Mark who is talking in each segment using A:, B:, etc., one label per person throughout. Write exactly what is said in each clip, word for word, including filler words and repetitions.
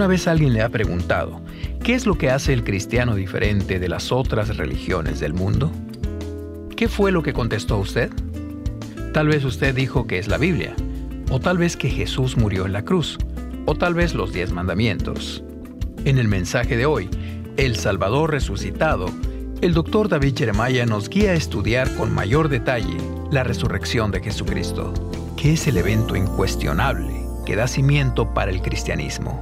A: ¿Alguna vez alguien le ha preguntado qué es lo que hace el cristiano diferente de las otras religiones del mundo? ¿Qué fue lo que contestó usted? Tal vez usted dijo que es la Biblia, o tal vez que Jesús murió en la cruz, o tal vez los diez mandamientos. En el mensaje de hoy, El Salvador resucitado, el doctor David Jeremiah nos guía a estudiar con mayor detalle la resurrección de Jesucristo, que es el evento incuestionable que da cimiento para el cristianismo.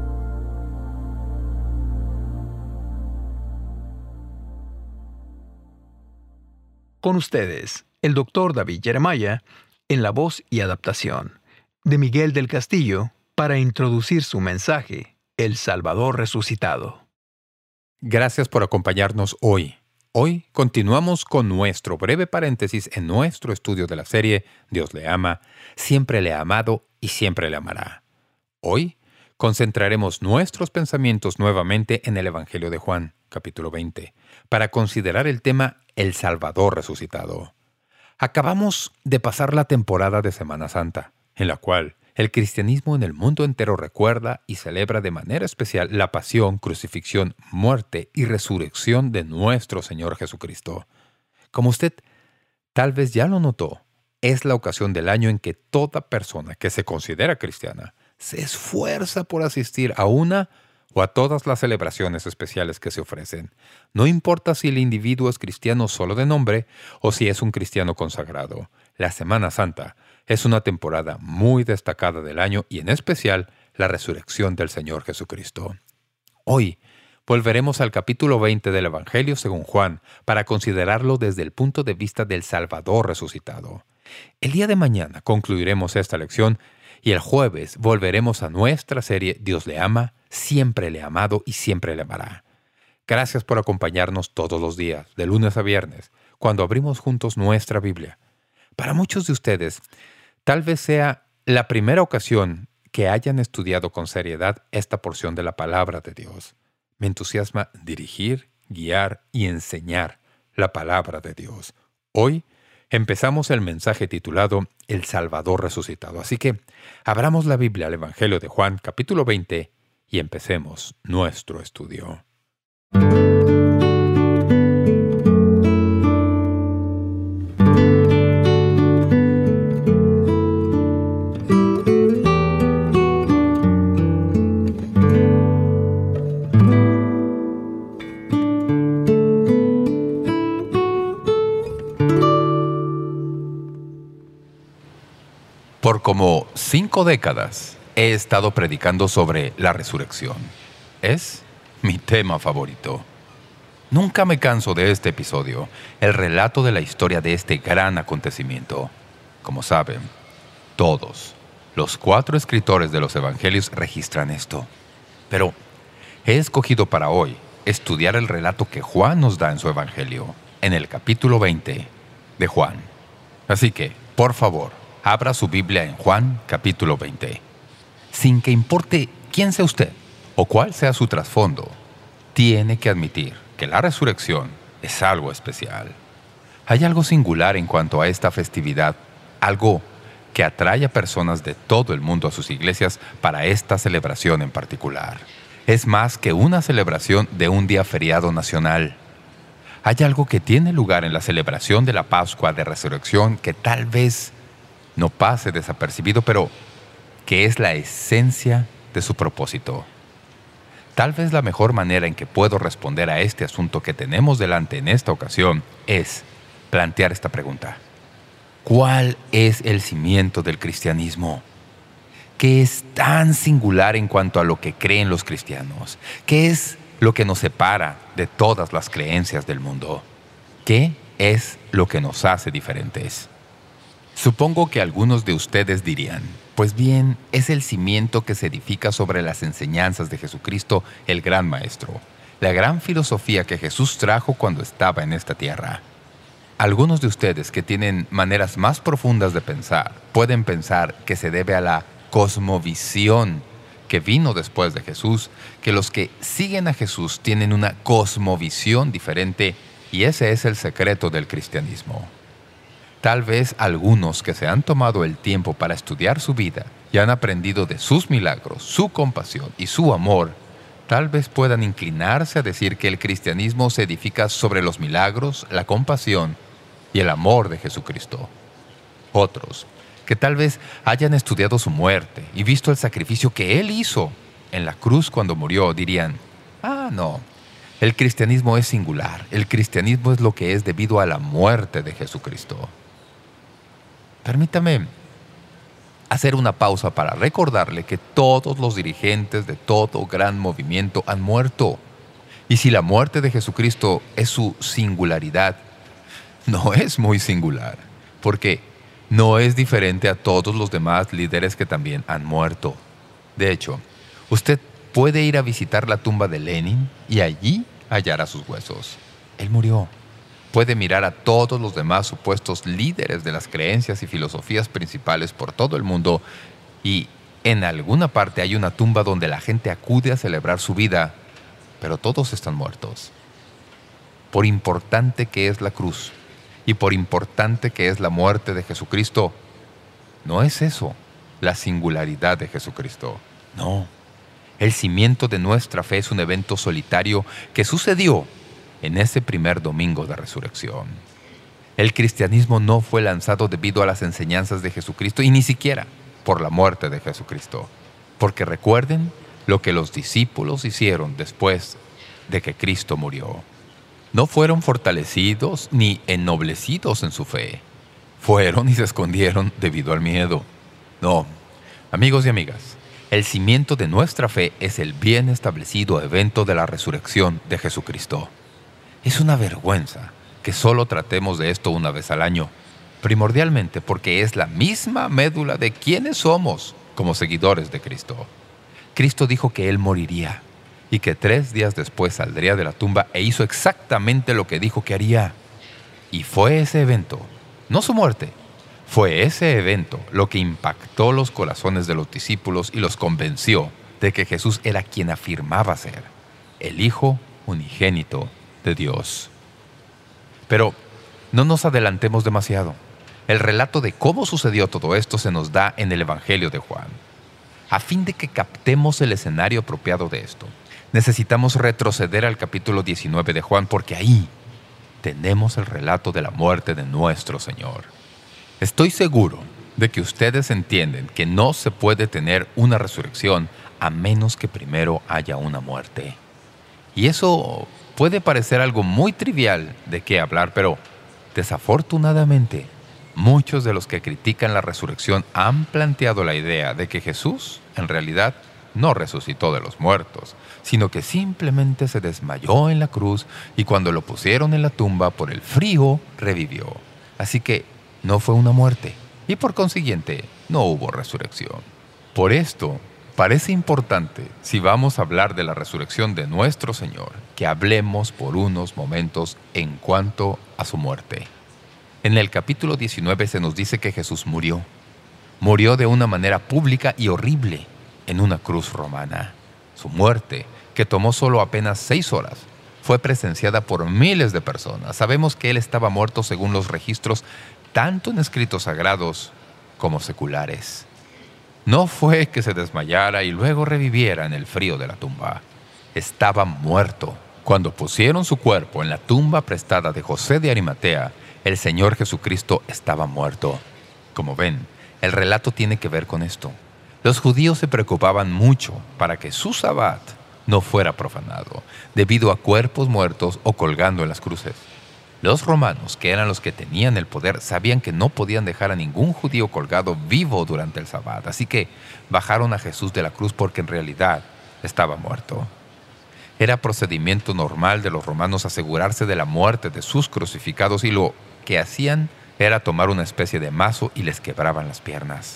A: Con ustedes, el doctor David Jeremiah, en la voz y adaptación de Miguel del Castillo, para introducir su mensaje, El Salvador resucitado.
B: Gracias por acompañarnos hoy. Hoy continuamos con nuestro breve paréntesis en nuestro estudio de la serie Dios le ama, siempre le ha amado y siempre le amará. Hoy concentraremos nuestros pensamientos nuevamente en el Evangelio de Juan, capítulo veinte, para considerar el tema El Salvador resucitado. Acabamos de pasar la temporada de Semana Santa, en la cual el cristianismo en el mundo entero recuerda y celebra de manera especial la pasión, crucifixión, muerte y resurrección de nuestro Señor Jesucristo. Como usted tal vez ya lo notó, es la ocasión del año en que toda persona que se considera cristiana se esfuerza por asistir a una o a todas las celebraciones especiales que se ofrecen. No importa si el individuo es cristiano solo de nombre o si es un cristiano consagrado. La Semana Santa es una temporada muy destacada del año y en especial la resurrección del Señor Jesucristo. Hoy volveremos al capítulo veinte del Evangelio según Juan para considerarlo desde el punto de vista del Salvador resucitado. El día de mañana concluiremos esta lección y el jueves volveremos a nuestra serie Dios le ama, siempre le ha amado y siempre le amará. Gracias por acompañarnos todos los días, de lunes a viernes, cuando abrimos juntos nuestra Biblia. Para muchos de ustedes, tal vez sea la primera ocasión que hayan estudiado con seriedad esta porción de la palabra de Dios. Me entusiasma dirigir, guiar y enseñar la palabra de Dios. Hoy empezamos el mensaje titulado El Salvador resucitado. Así que abramos la Biblia al Evangelio de Juan, capítulo veinte, y empecemos nuestro estudio. Por como cinco décadas he estado predicando sobre la resurrección. Es mi tema favorito. Nunca me canso de este episodio, el relato de la historia de este gran acontecimiento. Como saben, todos los cuatro escritores de los evangelios registran esto. Pero he escogido para hoy estudiar el relato que Juan nos da en su evangelio, en el capítulo veinte de Juan. Así que, por favor, abra su Biblia en Juan, capítulo veinte. Sin que importe quién sea usted o cuál sea su trasfondo, tiene que admitir que la resurrección es algo especial. Hay algo singular en cuanto a esta festividad, algo que atrae a personas de todo el mundo a sus iglesias para esta celebración en particular. Es más que una celebración de un día feriado nacional. Hay algo que tiene lugar en la celebración de la Pascua de Resurrección que tal vez no pase desapercibido, pero que es la esencia de su propósito. Tal vez la mejor manera en que puedo responder a este asunto que tenemos delante en esta ocasión es plantear esta pregunta. ¿Cuál es el cimiento del cristianismo? ¿Qué es tan singular en cuanto a lo que creen los cristianos? ¿Qué es lo que nos separa de todas las creencias del mundo? ¿Qué es lo que nos hace diferentes? Supongo que algunos de ustedes dirían, pues bien, es el cimiento que se edifica sobre las enseñanzas de Jesucristo, el gran Maestro, la gran filosofía que Jesús trajo cuando estaba en esta tierra. Algunos de ustedes que tienen maneras más profundas de pensar, pueden pensar que se debe a la cosmovisión que vino después de Jesús, que los que siguen a Jesús tienen una cosmovisión diferente y ese es el secreto del cristianismo. Tal vez algunos que se han tomado el tiempo para estudiar su vida y han aprendido de sus milagros, su compasión y su amor, tal vez puedan inclinarse a decir que el cristianismo se edifica sobre los milagros, la compasión y el amor de Jesucristo. Otros, que tal vez hayan estudiado su muerte y visto el sacrificio que Él hizo en la cruz cuando murió, dirían: «Ah, no, el cristianismo es singular. El cristianismo es lo que es debido a la muerte de Jesucristo». Permítame hacer una pausa para recordarle que todos los dirigentes de todo gran movimiento han muerto. Y si la muerte de Jesucristo es su singularidad, no es muy singular, porque no es diferente a todos los demás líderes que también han muerto. De hecho, usted puede ir a visitar la tumba de Lenin y allí hallará sus huesos. Él murió. Puede mirar a todos los demás supuestos líderes de las creencias y filosofías principales por todo el mundo y en alguna parte hay una tumba donde la gente acude a celebrar su vida, pero todos están muertos. Por importante que es la cruz y por importante que es la muerte de Jesucristo, no es eso la singularidad de Jesucristo. No. El cimiento de nuestra fe es un evento solitario que sucedió en ese primer domingo de resurrección. El cristianismo no fue lanzado debido a las enseñanzas de Jesucristo y ni siquiera por la muerte de Jesucristo. Porque recuerden lo que los discípulos hicieron después de que Cristo murió. No fueron fortalecidos ni ennoblecidos en su fe. Fueron y se escondieron debido al miedo. No, amigos y amigas, el cimiento de nuestra fe es el bien establecido evento de la resurrección de Jesucristo. Es una vergüenza que solo tratemos de esto una vez al año, primordialmente porque es la misma médula de quiénes somos como seguidores de Cristo. Cristo dijo que Él moriría y que tres días después saldría de la tumba e hizo exactamente lo que dijo que haría. Y fue ese evento, no su muerte, fue ese evento lo que impactó los corazones de los discípulos y los convenció de que Jesús era quien afirmaba ser, el Hijo unigénito de Dios. Pero no nos adelantemos demasiado. El relato de cómo sucedió todo esto se nos da en el Evangelio de Juan. A fin de que captemos el escenario apropiado de esto, necesitamos retroceder al capítulo diecinueve de Juan, porque ahí tenemos el relato de la muerte de nuestro Señor. Estoy seguro de que ustedes entienden que no se puede tener una resurrección a menos que primero haya una muerte. Y eso puede parecer algo muy trivial de qué hablar, pero desafortunadamente muchos de los que critican la resurrección han planteado la idea de que Jesús, en realidad, no resucitó de los muertos, sino que simplemente se desmayó en la cruz y cuando lo pusieron en la tumba por el frío, revivió. Así que no fue una muerte y por consiguiente no hubo resurrección. Por esto, parece importante, si vamos a hablar de la resurrección de nuestro Señor, que hablemos por unos momentos en cuanto a su muerte. En el capítulo diecinueve se nos dice que Jesús murió. Murió de una manera pública y horrible en una cruz romana. Su muerte, que tomó solo apenas seis horas, fue presenciada por miles de personas. Sabemos que Él estaba muerto según los registros, tanto en escritos sagrados como seculares. No fue que se desmayara y luego reviviera en el frío de la tumba. Estaba muerto. Cuando pusieron su cuerpo en la tumba prestada de José de Arimatea, el Señor Jesucristo estaba muerto. Como ven, el relato tiene que ver con esto. Los judíos se preocupaban mucho para que su sabbat no fuera profanado, debido a cuerpos muertos o colgando en las cruces. Los romanos, que eran los que tenían el poder, sabían que no podían dejar a ningún judío colgado vivo durante el sabbat, así que bajaron a Jesús de la cruz porque en realidad estaba muerto. Era procedimiento normal de los romanos asegurarse de la muerte de sus crucificados y lo que hacían era tomar una especie de mazo y les quebraban las piernas.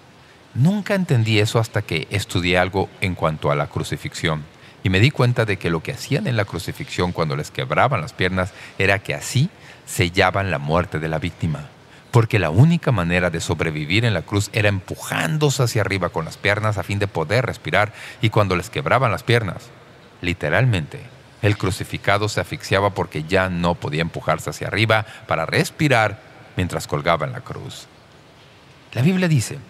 B: Nunca entendí eso hasta que estudié algo en cuanto a la crucifixión. Y me di cuenta de que lo que hacían en la crucifixión cuando les quebraban las piernas era que así sellaban la muerte de la víctima. Porque la única manera de sobrevivir en la cruz era empujándose hacia arriba con las piernas a fin de poder respirar. Y cuando les quebraban las piernas, literalmente, el crucificado se asfixiaba porque ya no podía empujarse hacia arriba para respirar mientras colgaba en la cruz. La Biblia dice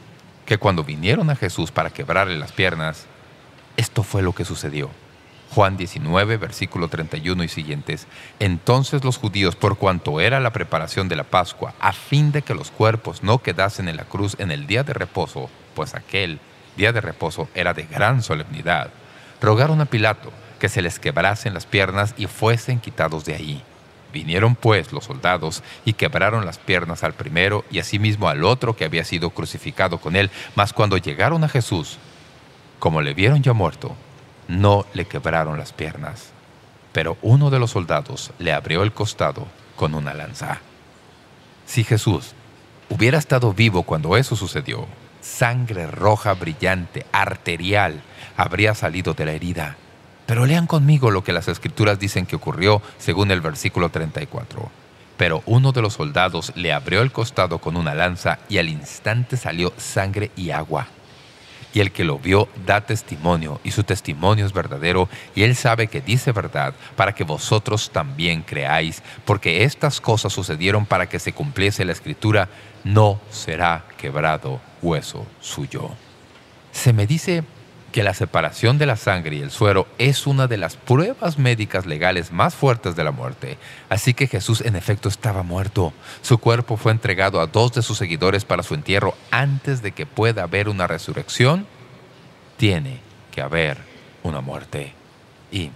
B: que cuando vinieron a Jesús para quebrarle las piernas, esto fue lo que sucedió. Juan diecinueve, versículo treinta y uno y siguientes. Entonces los judíos, por cuanto era la preparación de la Pascua, a fin de que los cuerpos no quedasen en la cruz en el día de reposo, pues aquel día de reposo era de gran solemnidad, rogaron a Pilato que se les quebrasen las piernas y fuesen quitados de ahí. Vinieron pues los soldados y quebraron las piernas al primero y asimismo al otro que había sido crucificado con él. Mas cuando llegaron a Jesús, como le vieron ya muerto, no le quebraron las piernas. Pero uno de los soldados le abrió el costado con una lanza. Si Jesús hubiera estado vivo cuando eso sucedió, sangre roja brillante, arterial, habría salido de la herida. Pero lean conmigo lo que las Escrituras dicen que ocurrió según el versículo treinta y cuatro. Pero uno de los soldados le abrió el costado con una lanza y al instante salió sangre y agua. Y el que lo vio da testimonio, y su testimonio es verdadero, y él sabe que dice verdad, para que vosotros también creáis, porque estas cosas sucedieron para que se cumpliese la Escritura: no será quebrado hueso suyo. Se me dice que la separación de la sangre y el suero es una de las pruebas médicas legales más fuertes de la muerte. Así que Jesús en efecto estaba muerto. Su cuerpo fue entregado a dos de sus seguidores para su entierro. Antes de que pueda haber una resurrección, tiene que haber una muerte. Y,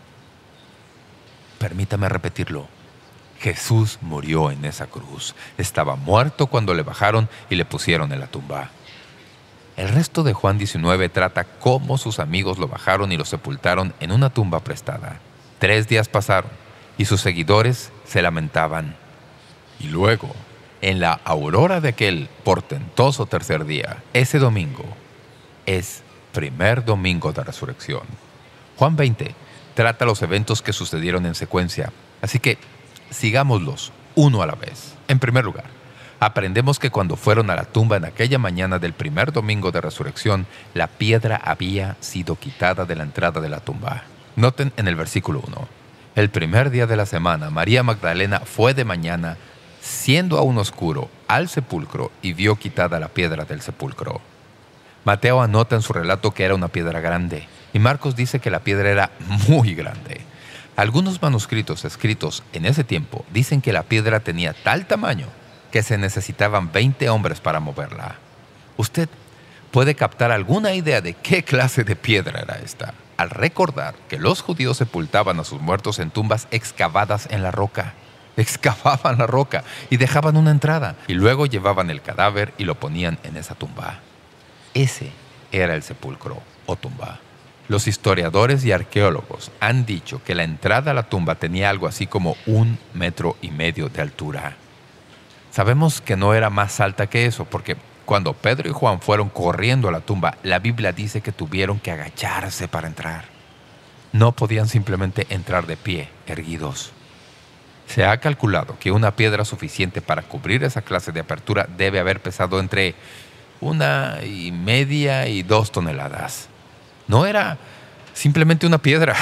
B: permítame repetirlo, Jesús murió en esa cruz. Estaba muerto cuando le bajaron y le pusieron en la tumba. El resto de Juan diecinueve trata cómo sus amigos lo bajaron y lo sepultaron en una tumba prestada. Tres días pasaron y sus seguidores se lamentaban. Y luego, en la aurora de aquel portentoso tercer día, ese domingo es primer domingo de resurrección. Juan veinte trata los eventos que sucedieron en secuencia, así que sigámoslos uno a la vez. En primer lugar, aprendemos que cuando fueron a la tumba en aquella mañana del primer domingo de resurrección, la piedra había sido quitada de la entrada de la tumba. Noten en el versículo uno. El primer día de la semana, María Magdalena fue de mañana, siendo aún oscuro, al sepulcro y vio quitada la piedra del sepulcro. Mateo anota en su relato que era una piedra grande, y Marcos dice que la piedra era muy grande. Algunos manuscritos escritos en ese tiempo dicen que la piedra tenía tal tamaño que se necesitaban veinte hombres para moverla. Usted puede captar alguna idea de qué clase de piedra era esta al recordar que los judíos sepultaban a sus muertos en tumbas excavadas en la roca. Excavaban la roca y dejaban una entrada, y luego llevaban el cadáver y lo ponían en esa tumba. Ese era el sepulcro o tumba. Los historiadores y arqueólogos han dicho que la entrada a la tumba tenía algo así como un metro y medio de altura. Sabemos que no era más alta que eso, porque cuando Pedro y Juan fueron corriendo a la tumba, la Biblia dice que tuvieron que agacharse para entrar. No podían simplemente entrar de pie, erguidos. Se ha calculado que una piedra suficiente para cubrir esa clase de apertura debe haber pesado entre una y media y dos toneladas. No era simplemente una piedra,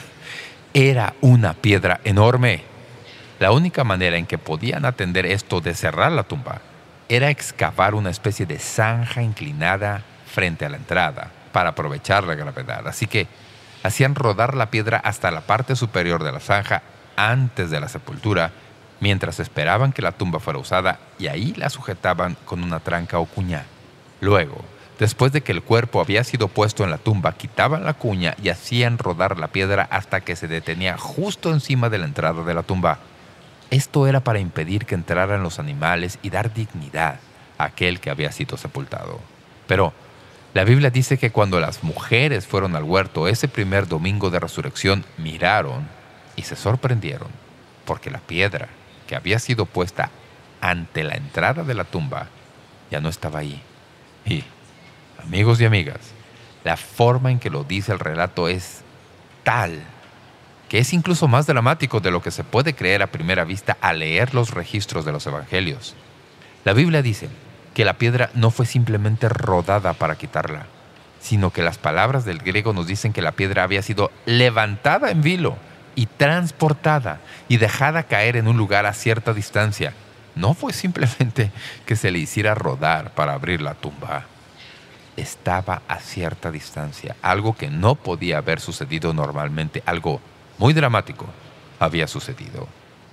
B: era una piedra enorme. La única manera en que podían atender esto de cerrar la tumba era excavar una especie de zanja inclinada frente a la entrada para aprovechar la gravedad. Así que hacían rodar la piedra hasta la parte superior de la zanja antes de la sepultura, mientras esperaban que la tumba fuera usada, y ahí la sujetaban con una tranca o cuña. Luego, después de que el cuerpo había sido puesto en la tumba, quitaban la cuña y hacían rodar la piedra hasta que se detenía justo encima de la entrada de la tumba. Esto era para impedir que entraran los animales y dar dignidad a aquel que había sido sepultado. Pero la Biblia dice que cuando las mujeres fueron al huerto ese primer domingo de resurrección, miraron y se sorprendieron, porque la piedra que había sido puesta ante la entrada de la tumba ya no estaba ahí. Y, amigos y amigas, la forma en que lo dice el relato es tal que es incluso más dramático de lo que se puede creer a primera vista al leer los registros de los evangelios. La Biblia dice que la piedra no fue simplemente rodada para quitarla, sino que las palabras del griego nos dicen que la piedra había sido levantada en vilo y transportada y dejada caer en un lugar a cierta distancia. No fue simplemente que se le hiciera rodar para abrir la tumba. estaba a cierta distancia. Algo que no podía haber sucedido normalmente, algo muy dramático, había sucedido.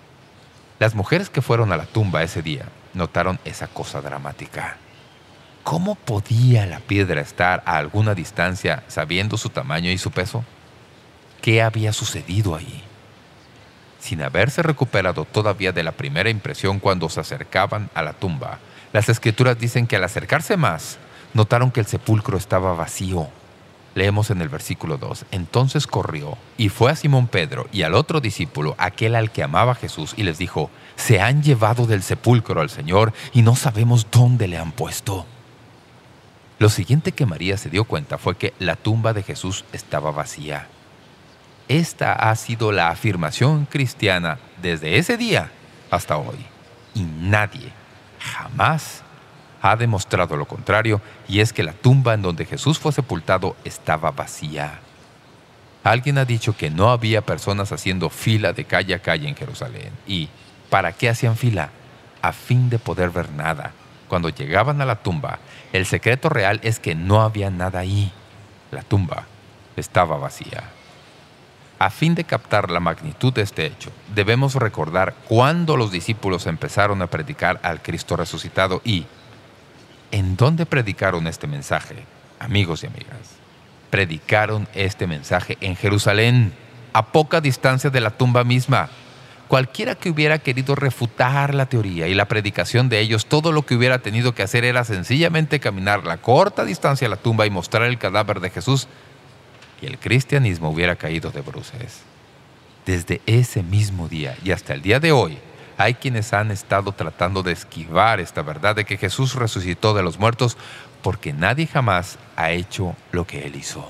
B: Las mujeres que fueron a la tumba ese día notaron esa cosa dramática. ¿Cómo podía la piedra estar a alguna distancia sabiendo su tamaño y su peso? ¿Qué había sucedido ahí? Sin haberse recuperado todavía de la primera impresión cuando se acercaban a la tumba, las Escrituras dicen que al acercarse más, notaron que el sepulcro estaba vacío. Leemos en el versículo dos. Entonces corrió y fue a Simón Pedro y al otro discípulo, aquel al que amaba Jesús, y les dijo: «Se han llevado del sepulcro al Señor y no sabemos dónde le han puesto». Lo siguiente que María se dio cuenta fue que la tumba de Jesús estaba vacía. Esta ha sido la afirmación cristiana desde ese día hasta hoy. Y nadie, jamás, ha demostrado lo contrario, y es que la tumba en donde Jesús fue sepultado estaba vacía. Alguien ha dicho que no había personas haciendo fila de calle a calle en Jerusalén. ¿Y para qué hacían fila? A fin de poder ver nada. Cuando llegaban a la tumba, el secreto real es que no había nada ahí. La tumba estaba vacía. A fin de captar la magnitud de este hecho, debemos recordar cuándo los discípulos empezaron a predicar al Cristo resucitado y ¿en dónde predicaron este mensaje, amigos y amigas? Predicaron este mensaje en Jerusalén, a poca distancia de la tumba misma. Cualquiera que hubiera querido refutar la teoría y la predicación de ellos, todo lo que hubiera tenido que hacer era sencillamente caminar la corta distancia a la tumba y mostrar el cadáver de Jesús, y el cristianismo hubiera caído de bruces. Desde ese mismo día y hasta el día de hoy, hay quienes han estado tratando de esquivar esta verdad de que Jesús resucitó de los muertos porque nadie jamás ha hecho lo que Él hizo.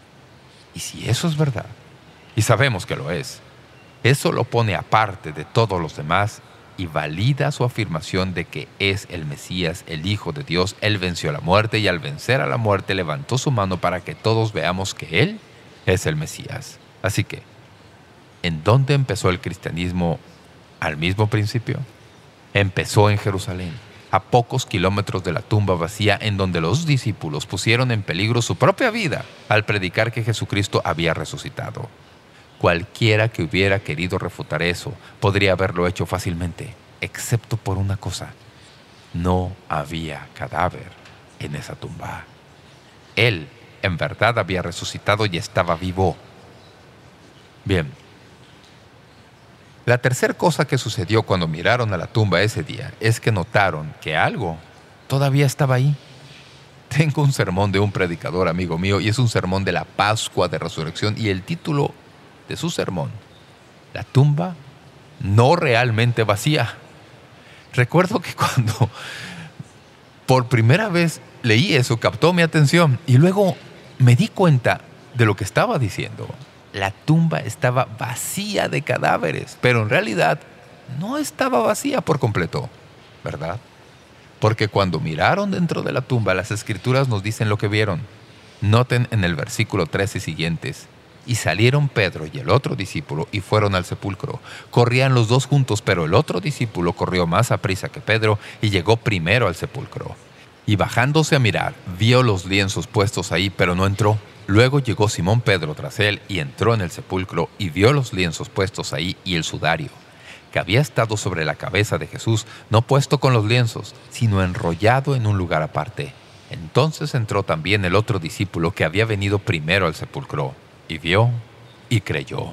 B: Y si eso es verdad, y sabemos que lo es, eso lo pone aparte de todos los demás y valida su afirmación de que es el Mesías, el Hijo de Dios. Él venció la muerte y al vencer a la muerte levantó su mano para que todos veamos que Él es el Mesías. Así que, ¿en dónde empezó el cristianismo al mismo principio? Empezó en Jerusalén, a pocos kilómetros de la tumba vacía en donde los discípulos pusieron en peligro su propia vida al predicar que Jesucristo había resucitado. Cualquiera que hubiera querido refutar eso podría haberlo hecho fácilmente, excepto por una cosa. No había cadáver en esa tumba. Él, en verdad, había resucitado y estaba vivo. Bien. La tercera cosa que sucedió cuando miraron a la tumba ese día es que notaron que algo todavía estaba ahí. Tengo un sermón de un predicador amigo mío y es un sermón de la Pascua de Resurrección y el título de su sermón: La tumba no realmente vacía. Recuerdo que cuando por primera vez leí eso captó mi atención y luego me di cuenta de lo que estaba diciendo. La tumba estaba vacía de cadáveres, pero en realidad no estaba vacía por completo, ¿verdad? Porque cuando miraron dentro de la tumba, las Escrituras nos dicen lo que vieron. Noten en el versículo trece y siguientes: y salieron Pedro y el otro discípulo y fueron al sepulcro. Corrían los dos juntos, pero el otro discípulo corrió más aprisa que Pedro y llegó primero al sepulcro. Y bajándose a mirar, vio los lienzos puestos ahí, pero no entró. Luego llegó Simón Pedro tras él y entró en el sepulcro y vio los lienzos puestos ahí y el sudario, que había estado sobre la cabeza de Jesús, no puesto con los lienzos, sino enrollado en un lugar aparte. Entonces entró también el otro discípulo que había venido primero al sepulcro, y vio y creyó.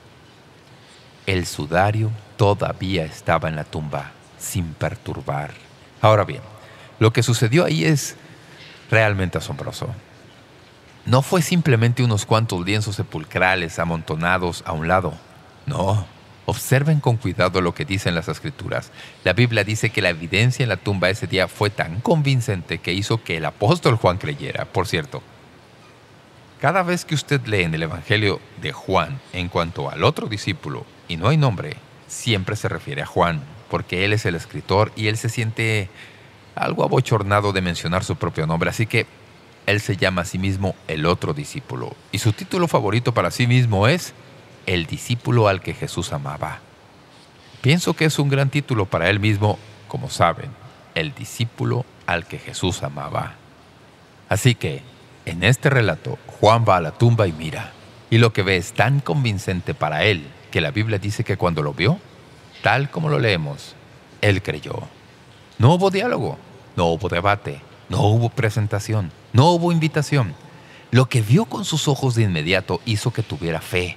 B: El sudario todavía estaba en la tumba, sin perturbar. Ahora bien, lo que sucedió ahí es realmente asombroso. No fue simplemente unos cuantos lienzos sepulcrales amontonados a un lado. No. Observen con cuidado lo que dicen las Escrituras. La Biblia dice que la evidencia en la tumba ese día fue tan convincente que hizo que el apóstol Juan creyera. Por cierto, cada vez que usted lee en el Evangelio de Juan en cuanto al otro discípulo y no hay nombre, siempre se refiere a Juan, porque él es el escritor y él se siente algo abochornado de mencionar su propio nombre. Así que él se llama a sí mismo el otro discípulo. Y su título favorito para sí mismo es el discípulo al que Jesús amaba. Pienso que es un gran título para él mismo, como saben, el discípulo al que Jesús amaba. Así que, en este relato, Juan va a la tumba y mira. Y lo que ve es tan convincente para él que la Biblia dice que cuando lo vio, tal como lo leemos, él creyó. No hubo diálogo, no hubo debate, no hubo presentación, no hubo invitación. Lo que vio con sus ojos de inmediato hizo que tuviera fe.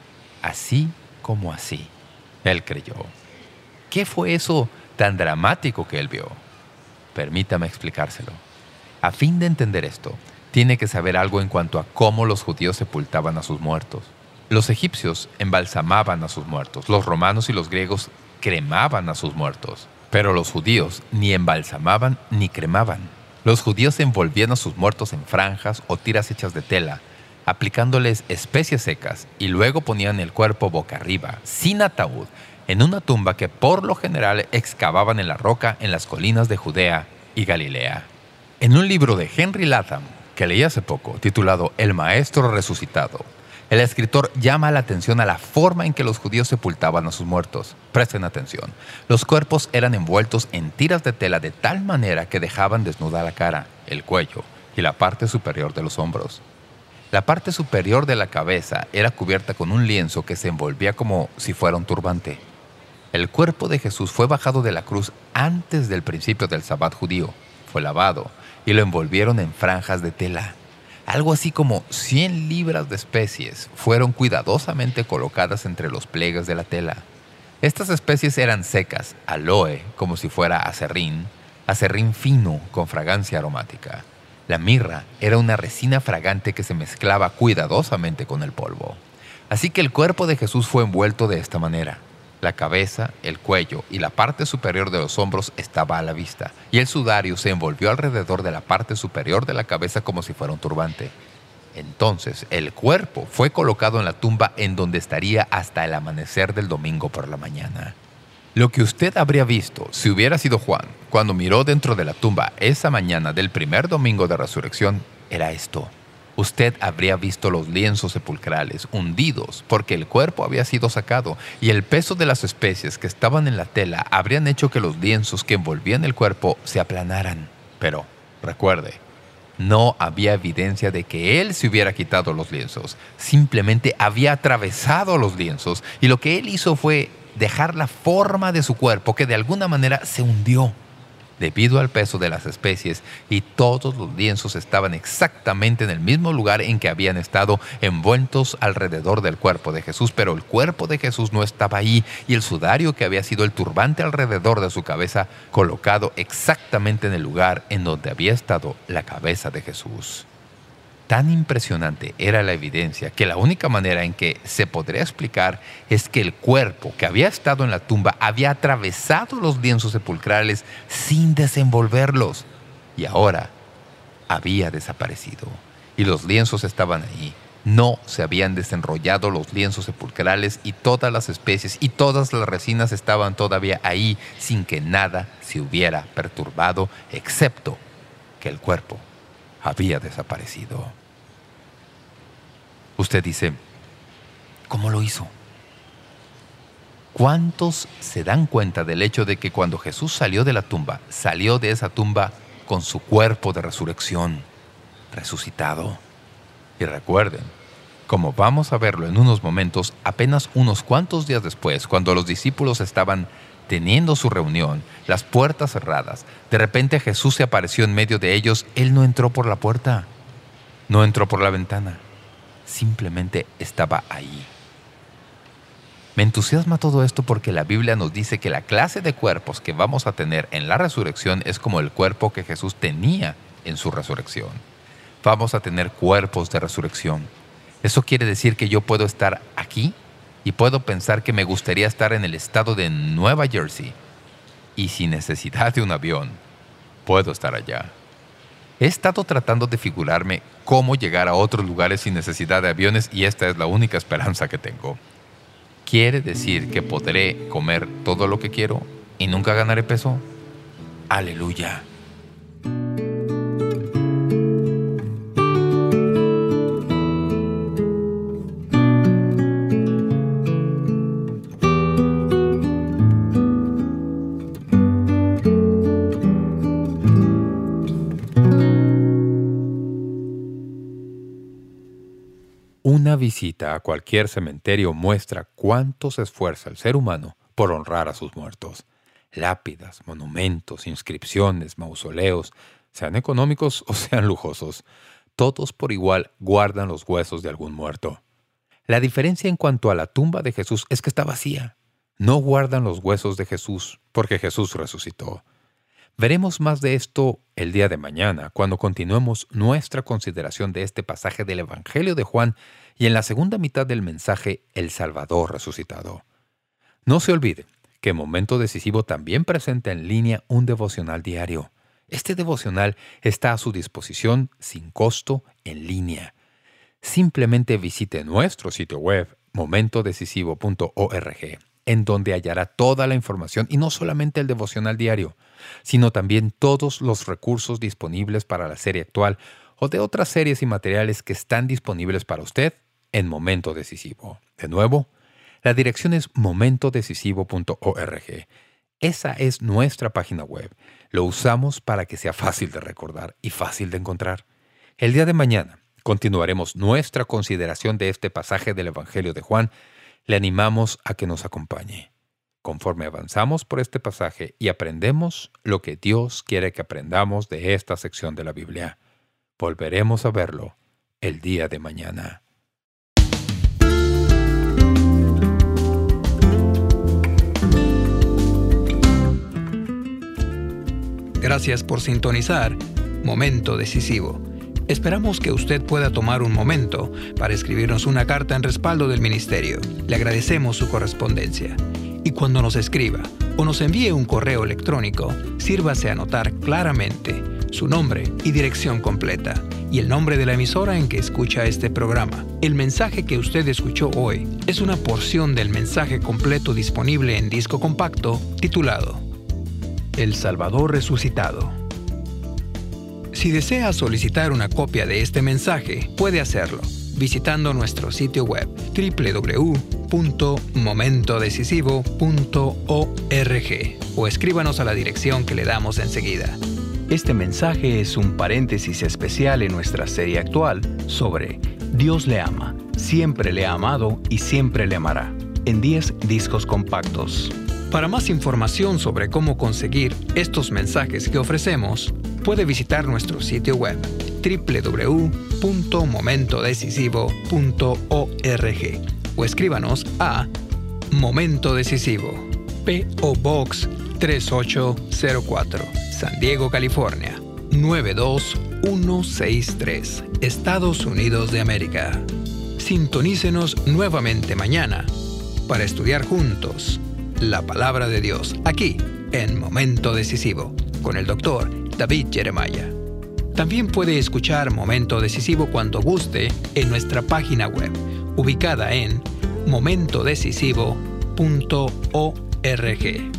B: Así como así, él creyó. ¿Qué fue eso tan dramático que él vio? Permítame explicárselo. A fin de entender esto, tiene que saber algo en cuanto a cómo los judíos sepultaban a sus muertos. Los egipcios embalsamaban a sus muertos. Los romanos y los griegos cremaban a sus muertos. Pero los judíos ni embalsamaban ni cremaban. Los judíos envolvían a sus muertos en franjas o tiras hechas de tela, aplicándoles especias secas, y luego ponían el cuerpo boca arriba, sin ataúd, en una tumba que por lo general excavaban en la roca en las colinas de Judea y Galilea. En un libro de Henry Latham, que leí hace poco, titulado El Maestro Resucitado, el escritor llama la atención a la forma en que los judíos sepultaban a sus muertos. Presten atención. Los cuerpos eran envueltos en tiras de tela de tal manera que dejaban desnuda la cara, el cuello y la parte superior de los hombros. La parte superior de la cabeza era cubierta con un lienzo que se envolvía como si fuera un turbante. El cuerpo de Jesús fue bajado de la cruz antes del principio del Sabbat judío. Fue lavado y lo envolvieron en franjas de tela. Algo así como cien libras de especies fueron cuidadosamente colocadas entre los pliegues de la tela. Estas especies eran secas, aloe, como si fuera aserrín, aserrín fino con fragancia aromática. La mirra era una resina fragante que se mezclaba cuidadosamente con el polvo. Así que el cuerpo de Jesús fue envuelto de esta manera. La cabeza, el cuello y la parte superior de los hombros estaba a la vista, y el sudario se envolvió alrededor de la parte superior de la cabeza como si fuera un turbante. Entonces, el cuerpo fue colocado en la tumba en donde estaría hasta el amanecer del domingo por la mañana. Lo que usted habría visto si hubiera sido Juan cuando miró dentro de la tumba esa mañana del primer domingo de resurrección era esto. Usted habría visto los lienzos sepulcrales hundidos porque el cuerpo había sido sacado y el peso de las especies que estaban en la tela habrían hecho que los lienzos que envolvían el cuerpo se aplanaran. Pero, recuerde, no había evidencia de que él se hubiera quitado los lienzos. Simplemente había atravesado los lienzos y lo que él hizo fue dejar la forma de su cuerpo que de alguna manera se hundió debido al peso de las especies, y todos los lienzos estaban exactamente en el mismo lugar en que habían estado envueltos alrededor del cuerpo de Jesús, pero el cuerpo de Jesús no estaba ahí, y el sudario que había sido el turbante alrededor de su cabeza colocado exactamente en el lugar en donde había estado la cabeza de Jesús. Tan impresionante era la evidencia que la única manera en que se podría explicar es que el cuerpo que había estado en la tumba había atravesado los lienzos sepulcrales sin desenvolverlos y ahora había desaparecido. Y los lienzos estaban ahí. No se habían desenrollado los lienzos sepulcrales y todas las especies y todas las resinas estaban todavía ahí sin que nada se hubiera perturbado excepto que el cuerpo había desaparecido. Usted dice, ¿cómo lo hizo? ¿Cuántos se dan cuenta del hecho de que cuando Jesús salió de la tumba, salió de esa tumba con su cuerpo de resurrección, resucitado? Y recuerden, como vamos a verlo en unos momentos, apenas unos cuantos días después, cuando los discípulos estaban teniendo su reunión, las puertas cerradas, de repente Jesús se apareció en medio de ellos. Él no entró por la puerta, no entró por la ventana, simplemente estaba ahí. Me entusiasma todo esto porque la Biblia nos dice que la clase de cuerpos que vamos a tener en la resurrección es como el cuerpo que Jesús tenía en su resurrección. Vamos a tener cuerpos de resurrección. Eso quiere decir que yo puedo estar aquí y puedo pensar que me gustaría estar en el estado de Nueva Jersey. Y sin necesidad de un avión, puedo estar allá. He estado tratando de figurarme cómo llegar a otros lugares sin necesidad de aviones y esta es la única esperanza que tengo. ¿Quiere decir que podré comer todo lo que quiero y nunca ganaré peso? ¡Aleluya! Una visita a cualquier cementerio muestra cuánto se esfuerza el ser humano por honrar a sus muertos. Lápidas, monumentos, inscripciones, mausoleos, sean económicos o sean lujosos, todos por igual guardan los huesos de algún muerto. La diferencia en cuanto a la tumba de Jesús es que está vacía. No guardan los huesos de Jesús porque Jesús resucitó. Veremos más de esto el día de mañana, cuando continuemos nuestra consideración de este pasaje del Evangelio de Juan y en la segunda mitad del mensaje El Salvador resucitado. No se olvide que Momento Decisivo también presenta en línea un devocional diario. Este devocional está a su disposición sin costo en línea. Simplemente visite nuestro sitio web momento decisivo punto org, en donde hallará toda la información y no solamente el devocional diario, sino también todos los recursos disponibles para la serie actual o de otras series y materiales que están disponibles para usted en Momento Decisivo. De nuevo, la dirección es momento decisivo punto org. Esa es nuestra página web. Lo usamos para que sea fácil de recordar y fácil de encontrar. El día de mañana continuaremos nuestra consideración de este pasaje del Evangelio de Juan. Le animamos a que nos acompañe. Conforme avanzamos por este pasaje y aprendemos lo que Dios quiere que aprendamos de esta sección de la Biblia, volveremos a verlo el día de mañana.
A: Gracias por sintonizar Momento Decisivo. Esperamos que usted pueda tomar un momento para escribirnos una carta en respaldo del ministerio. Le agradecemos su correspondencia. Y cuando nos escriba o nos envíe un correo electrónico, sírvase a anotar claramente su nombre y dirección completa y el nombre de la emisora en que escucha este programa. El mensaje que usted escuchó hoy es una porción del mensaje completo disponible en disco compacto titulado El Salvador Resucitado. Si desea solicitar una copia de este mensaje, puede hacerlo visitando nuestro sitio web doble u doble u doble u punto momento decisivo punto org o escríbanos a la dirección que le damos enseguida. Este mensaje es un paréntesis especial en nuestra serie actual sobre Dios le ama, siempre le ha amado y siempre le amará, en diez discos compactos. Para más información sobre cómo conseguir estos mensajes que ofrecemos, puede visitar nuestro sitio web doble u doble u doble u punto momento decisivo punto org o escríbanos a Momento Decisivo, P O Box tres ocho cero cuatro, San Diego, California, nueve dos uno seis tres, Estados Unidos de América. Sintonícenos nuevamente mañana para estudiar juntos la Palabra de Dios, aquí en Momento Decisivo, con el doctor David Jeremiah. También puede escuchar Momento Decisivo cuando guste en nuestra página web, ubicada en momento decisivo punto org.